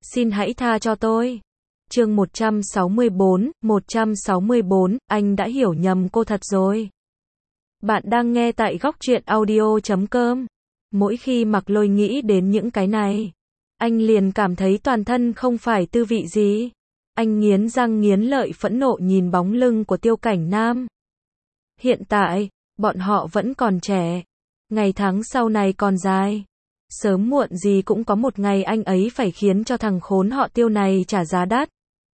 Xin hãy tha cho tôi. Chương 164, anh đã hiểu nhầm cô thật rồi. Bạn đang nghe tại góc truyện audio.com. Mỗi khi Mạc Lôi nghĩ đến những cái này, anh liền cảm thấy toàn thân không phải tư vị gì. Anh nghiến răng nghiến lợi phẫn nộ nhìn bóng lưng của Tiêu Cảnh Nam. Hiện tại, bọn họ vẫn còn trẻ. Ngày tháng sau này còn dài. Sớm muộn gì cũng có một ngày anh ấy phải khiến cho thằng khốn họ Tiêu này trả giá đắt.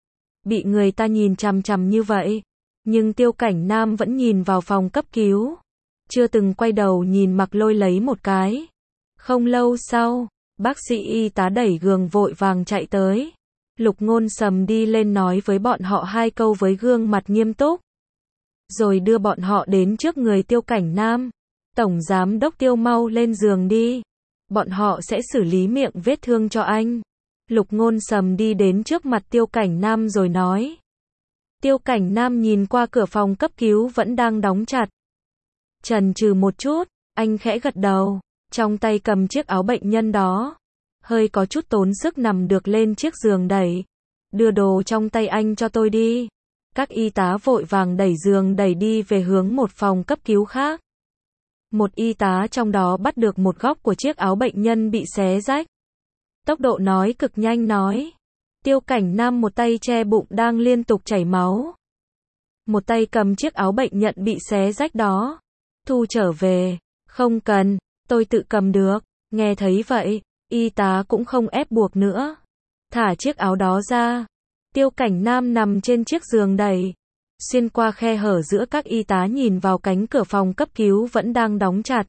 Bị người ta nhìn chằm chằm như vậy, nhưng Tiêu Cảnh Nam vẫn nhìn vào phòng cấp cứu, chưa từng quay đầu nhìn Mạc Lôi lấy một cái. Không lâu sau, bác sĩ y tá đẩy gường vội vàng chạy tới. Lục Ngôn Sầm đi lên nói với bọn họ hai câu với gương mặt nghiêm túc, rồi đưa bọn họ đến trước người Tiêu Cảnh Nam. Tổng giám đốc Tiêu, mau lên giường đi. Bọn họ sẽ xử lý miệng vết thương cho anh. Lục Ngôn Sầm đi đến trước mặt Tiêu Cảnh Nam rồi nói. Tiêu Cảnh Nam nhìn qua cửa phòng cấp cứu vẫn đang đóng chặt. Chần chừ một chút, anh khẽ gật đầu, trong tay cầm chiếc áo bệnh nhân đó. Hơi có chút tốn sức nằm được lên chiếc giường đẩy. Đưa đồ trong tay anh cho tôi đi. Các y tá vội vàng đẩy giường đẩy đi về hướng một phòng cấp cứu khác. Một y tá trong đó bắt được một góc của chiếc áo bệnh nhân bị xé rách. Tốc độ nói cực nhanh nói. Tiêu Cảnh Nam một tay che bụng đang liên tục chảy máu. Một tay cầm chiếc áo bệnh nhân bị xé rách đó. Thu trở về. Không cần, tôi tự cầm được. Nghe thấy vậy, y tá cũng không ép buộc nữa. Thả chiếc áo đó ra. Tiêu Cảnh Nam nằm trên chiếc giường đẩy. Xuyên qua khe hở giữa các y tá nhìn vào cánh cửa phòng cấp cứu vẫn đang đóng chặt.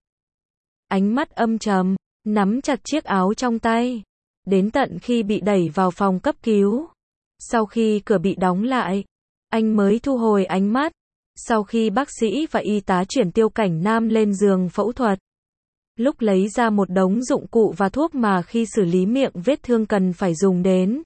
Ánh mắt âm trầm, nắm chặt chiếc áo trong tay. Đến tận khi bị đẩy vào phòng cấp cứu. Sau khi cửa bị đóng lại, anh mới thu hồi ánh mắt. Sau khi bác sĩ và y tá chuyển Tiêu Cảnh Nam lên giường phẫu thuật, lúc lấy ra một đống dụng cụ và thuốc mà khi xử lý miệng vết thương cần phải dùng đến.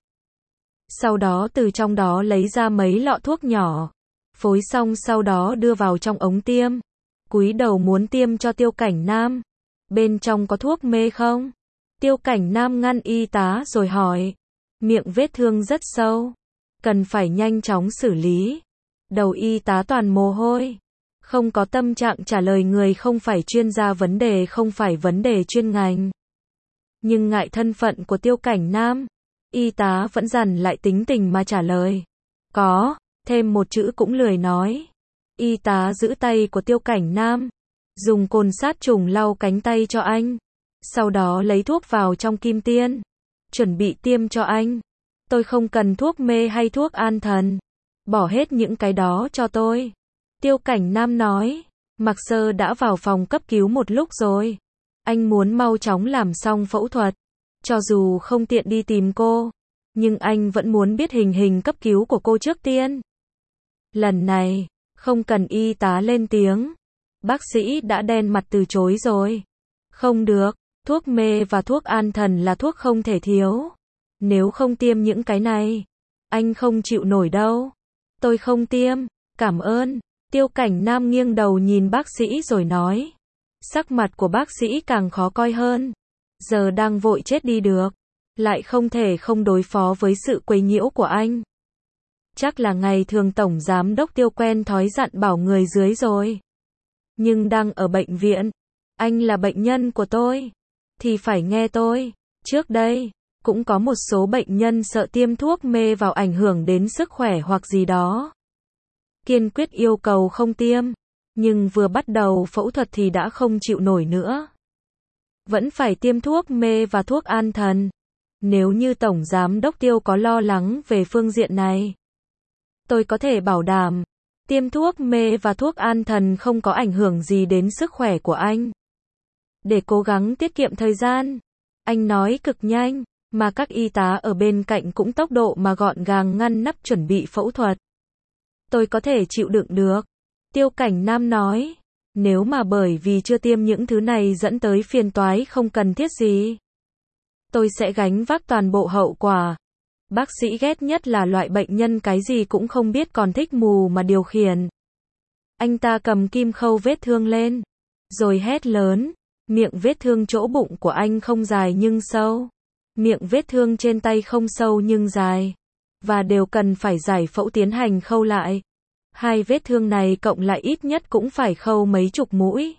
Sau đó từ trong đó lấy ra mấy lọ thuốc nhỏ, phối xong sau đó đưa vào trong ống tiêm. Cúi đầu muốn tiêm cho Tiêu Cảnh Nam. Bên trong có thuốc mê không? Tiêu Cảnh Nam ngăn y tá rồi hỏi. Miệng vết thương rất sâu, cần phải nhanh chóng xử lý. Đầu y tá toàn mồ hôi, không có tâm trạng trả lời người không phải chuyên gia vấn đề, không phải vấn đề chuyên ngành. Nhưng ngại thân phận của Tiêu Cảnh Nam, y tá vẫn dằn lại tính tình mà trả lời. Có, thêm một chữ cũng lười nói. Y tá giữ tay của Tiêu Cảnh Nam, dùng cồn sát trùng lau cánh tay cho anh. Sau đó lấy thuốc vào trong kim tiêm, chuẩn bị tiêm cho anh. Tôi không cần thuốc mê hay thuốc an thần. Bỏ hết những cái đó cho tôi. Tiêu Cảnh Nam nói. Mạc Sơ đã vào phòng cấp cứu một lúc rồi. Anh muốn mau chóng làm xong phẫu thuật. Cho dù không tiện đi tìm cô, nhưng anh vẫn muốn biết hình hình cấp cứu của cô trước tiên. Lần này, không cần y tá lên tiếng. Bác sĩ đã đen mặt từ chối rồi. Không được, thuốc mê và thuốc an thần là thuốc không thể thiếu. Nếu không tiêm những cái này, anh không chịu nổi đâu. Tôi không tiêm, cảm ơn. Tiêu Cảnh Nam nghiêng đầu nhìn bác sĩ rồi nói. Sắc mặt của bác sĩ càng khó coi hơn. Giờ đang vội chết đi được, lại không thể không đối phó với sự quấy nhiễu của anh. Chắc là ngày thường Tổng Giám đốc Tiêu quen thói dặn bảo người dưới rồi. Nhưng đang ở bệnh viện, anh là bệnh nhân của tôi, thì phải nghe tôi. Trước đây, cũng có một số bệnh nhân sợ tiêm thuốc mê vào ảnh hưởng đến sức khỏe hoặc gì đó. Kiên quyết yêu cầu không tiêm, nhưng vừa bắt đầu phẫu thuật thì đã không chịu nổi nữa. Vẫn phải tiêm thuốc mê và thuốc an thần. Nếu như Tổng Giám đốc Tiêu có lo lắng về phương diện này, tôi có thể bảo đảm, tiêm thuốc mê và thuốc an thần không có ảnh hưởng gì đến sức khỏe của anh. Để cố gắng tiết kiệm thời gian, anh nói cực nhanh, mà các y tá ở bên cạnh cũng tốc độ mà gọn gàng ngăn nắp chuẩn bị phẫu thuật. Tôi có thể chịu đựng được. Tiêu Cảnh Nam nói. Nếu mà bởi vì chưa tiêm những thứ này dẫn tới phiền toái không cần thiết gì, tôi sẽ gánh vác toàn bộ hậu quả. Bác sĩ ghét nhất là loại bệnh nhân cái gì cũng không biết còn thích mù mà điều khiển. Anh ta cầm kim khâu vết thương lên, rồi hét lớn. Miệng vết thương chỗ bụng của anh không dài nhưng sâu. Miệng vết thương trên tay không sâu nhưng dài, và đều cần phải giải phẫu tiến hành khâu lại. Hai vết thương này cộng lại ít nhất cũng phải khâu mấy chục mũi.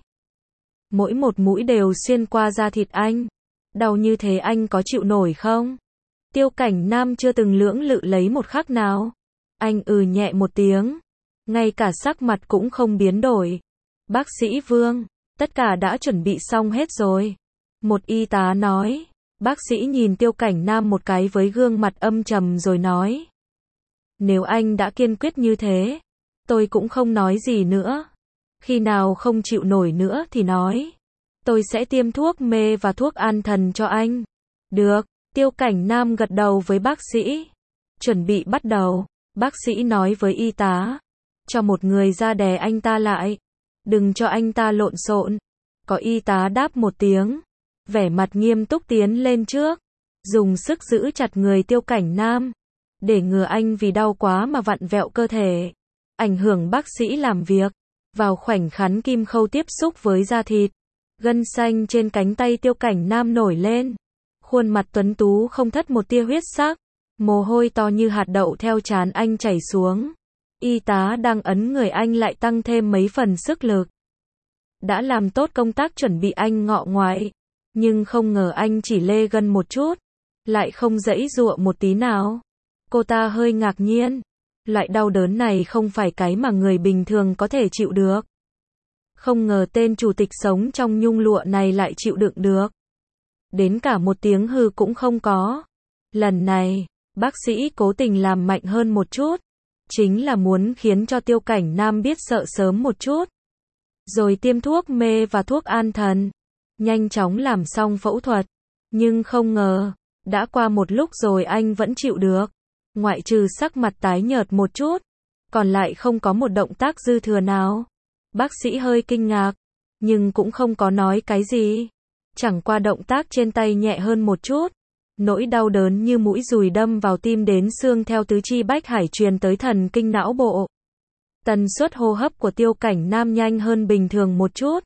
Mỗi một mũi đều xuyên qua da thịt anh. Đau như thế anh có chịu nổi không? Tiêu Cảnh Nam chưa từng lưỡng lự lấy một khắc nào. Anh nhẹ một tiếng. Ngay cả sắc mặt cũng không biến đổi. Bác sĩ Vương, tất cả đã chuẩn bị xong hết rồi. Một y tá nói. Bác sĩ nhìn Tiêu Cảnh Nam một cái với gương mặt âm trầm rồi nói. Nếu anh đã kiên quyết như thế, tôi cũng không nói gì nữa. Khi nào không chịu nổi nữa thì nói. Tôi sẽ tiêm thuốc mê và thuốc an thần cho anh. Được, Tiêu Cảnh Nam gật đầu với bác sĩ. Chuẩn bị bắt đầu, bác sĩ nói với y tá. Cho một người ra đè anh ta lại. Đừng cho anh ta lộn xộn. Có y tá đáp một tiếng. Vẻ mặt nghiêm túc tiến lên trước. Dùng sức giữ chặt người Tiêu Cảnh Nam. Để ngừa anh vì đau quá mà vặn vẹo cơ thể. Ảnh hưởng bác sĩ làm việc. Vào khoảnh khắc kim khâu tiếp xúc với da thịt. Gân xanh trên cánh tay Tiêu Cảnh Nam nổi lên. Khuôn mặt tuấn tú không thất một tia huyết sắc. Mồ hôi to như hạt đậu theo trán anh chảy xuống. Y tá đang ấn người anh lại tăng thêm mấy phần sức lực. Đã làm tốt công tác chuẩn bị anh ngọ ngoại. Nhưng không ngờ anh chỉ lê gân một chút. Lại không giãy giụa một tí nào. Cô ta hơi ngạc nhiên. Loại đau đớn này không phải cái mà người bình thường có thể chịu được. Không ngờ tên chủ tịch sống trong nhung lụa này lại chịu đựng được. Đến cả một tiếng hừ cũng không có. Lần này, bác sĩ cố tình làm mạnh hơn một chút. Chính là muốn khiến cho Tiêu Cảnh Nam biết sợ sớm một chút. Rồi tiêm thuốc mê và thuốc an thần. Nhanh chóng làm xong phẫu thuật. Nhưng không ngờ, đã qua một lúc rồi anh vẫn chịu được. Ngoại trừ sắc mặt tái nhợt một chút. Còn lại không có một động tác dư thừa nào. Bác sĩ hơi kinh ngạc. Nhưng cũng không có nói cái gì. Chẳng qua động tác trên tay nhẹ hơn một chút. Nỗi đau đớn như mũi dùi đâm vào tim đến xương theo tứ chi bách hải truyền tới thần kinh não bộ. Tần suất hô hấp của Tiêu Cảnh Nam nhanh hơn bình thường một chút.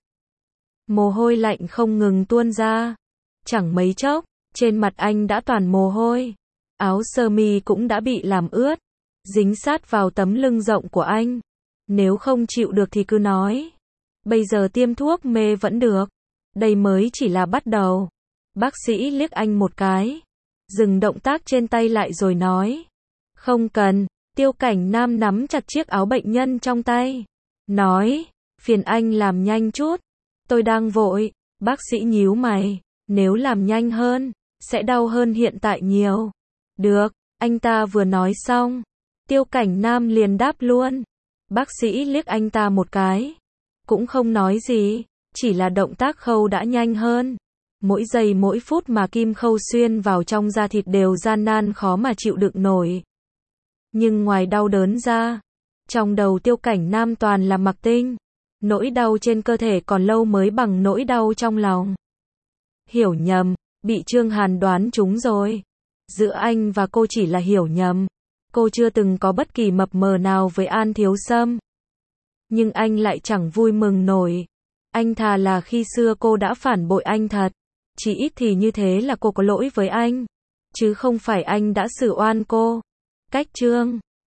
Mồ hôi lạnh không ngừng tuôn ra. Chẳng mấy chốc, trên mặt anh đã toàn mồ hôi. Áo sơ mi cũng đã bị làm ướt. Dính sát vào tấm lưng rộng của anh. Nếu không chịu được thì cứ nói. Bây giờ tiêm thuốc mê vẫn được. Đây mới chỉ là bắt đầu. Bác sĩ liếc anh một cái. Dừng động tác trên tay lại rồi nói. Không cần. Tiêu Cảnh Nam nắm chặt chiếc áo bệnh nhân trong tay. Nói. Phiền anh làm nhanh chút. Tôi đang vội. Bác sĩ nhíu mày. Nếu làm nhanh hơn, sẽ đau hơn hiện tại nhiều. Được. Anh ta vừa nói xong. Tiêu Cảnh Nam liền đáp luôn. Bác sĩ liếc anh ta một cái. Cũng không nói gì. Chỉ là động tác khâu đã nhanh hơn. Mỗi giây mỗi phút mà kim khâu xuyên vào trong da thịt đều gian nan khó mà chịu đựng nổi. Nhưng ngoài đau đớn ra, trong đầu Tiêu Cảnh Nam toàn là mặc tinh. Nỗi đau trên cơ thể còn lâu mới bằng nỗi đau trong lòng. Hiểu nhầm, bị Trương Hàn đoán trúng rồi. Giữa anh và cô chỉ là hiểu nhầm. Cô chưa từng có bất kỳ mập mờ nào với An Thiếu Sâm. Nhưng anh lại chẳng vui mừng nổi. Anh thà là khi xưa cô đã phản bội anh thật. Chỉ ít thì như thế là cô có lỗi với anh. Chứ không phải anh đã xử oan cô. Cách chương